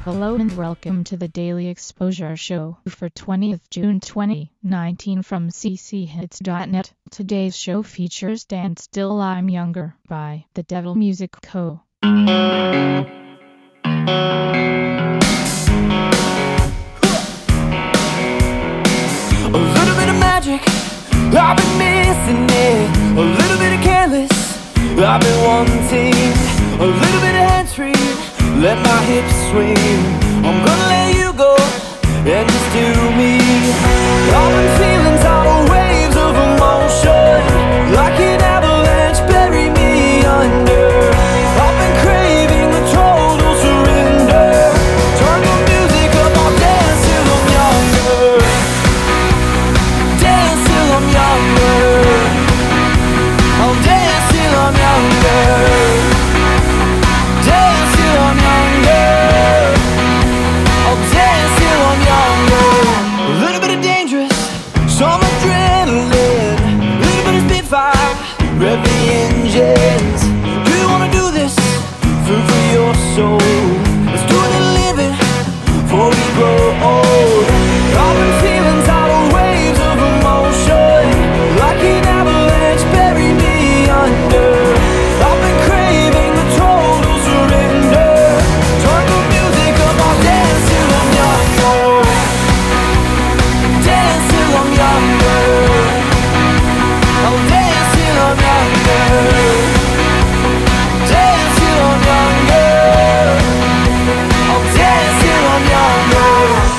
Hello and welcome to the Daily Exposure Show for 20th June 2019 from cchits.net. Today's show features Dance Still I'm Younger by The Devil Music Co. A little bit of magic, I've been missing it. A little bit of careless, I've been wanting. A little bit of hands-free, let my hips swing. I'm gonna let you go and just do me. I've been feeling tidal waves of emotion, like an avalanche bury me under. I've been craving the total surrender. Turn the music up, I'll dance till I'm younger. Dance till I'm younger. I'll dance till I'm younger. Dance till I'm younger. I'll dance till I'm younger. A little bit of dangerous, some adrenaline, a little bit of spitfire, rev the engines. Do you wanna do this? Food for your soul. Let's do it and live it before we grow old. I've been feeling tidal waves of emotion, like an avalanche bury me under. I've been craving the total surrender. Turn the music up, I'll dance till I'm younger. Dance till I'm younger. I'll dance till I'm younger. Dance till I'm younger. I'll dance till I'm younger.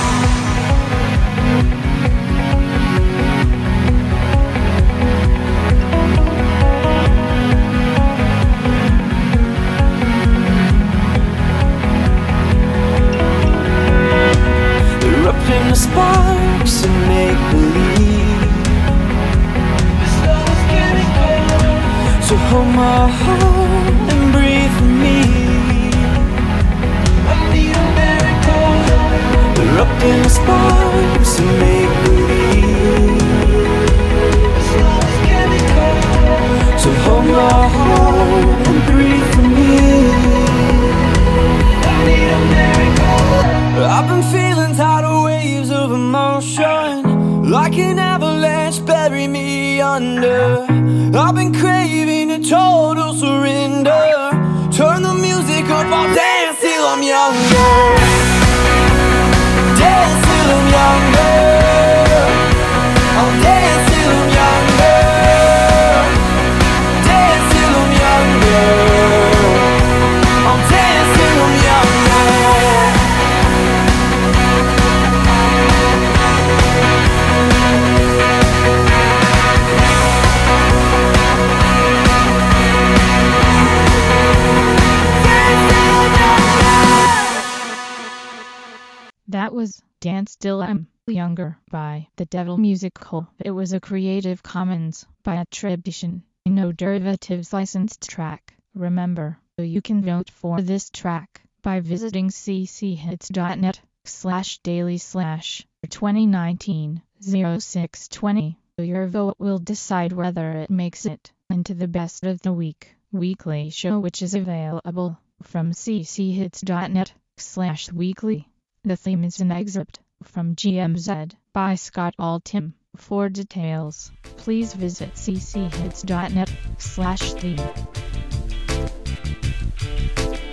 Erupting the sparks and make believe. This love is getting cold, so hold my heart and breathe for me. I need a miracle. Erupting the sparks and make believe. This love is getting cold, so hold my heart and breathe for me. I need a miracle. I've been feeling tidal waves of emotion, like an avalanche bury me under. I've been craving a total surrender. Turn the music up, I'll dance till I'm younger. Dance till I'm younger. I'll dance till I'm younger. Dance till I'm younger. I'll dance till I'm younger. That was Dance Still I'm Younger by The Devil Music Co. It was a Creative Commons by attribution, no derivatives licensed track. Remember, you can vote for this track by visiting cchits.net/daily/2019-0620. Your vote will decide whether it makes it into the Best of the Week weekly show, which is available from cchits.net/weekly. The theme is an excerpt from GMZ by Scott Altham. For details, please visit cchits.net/theme.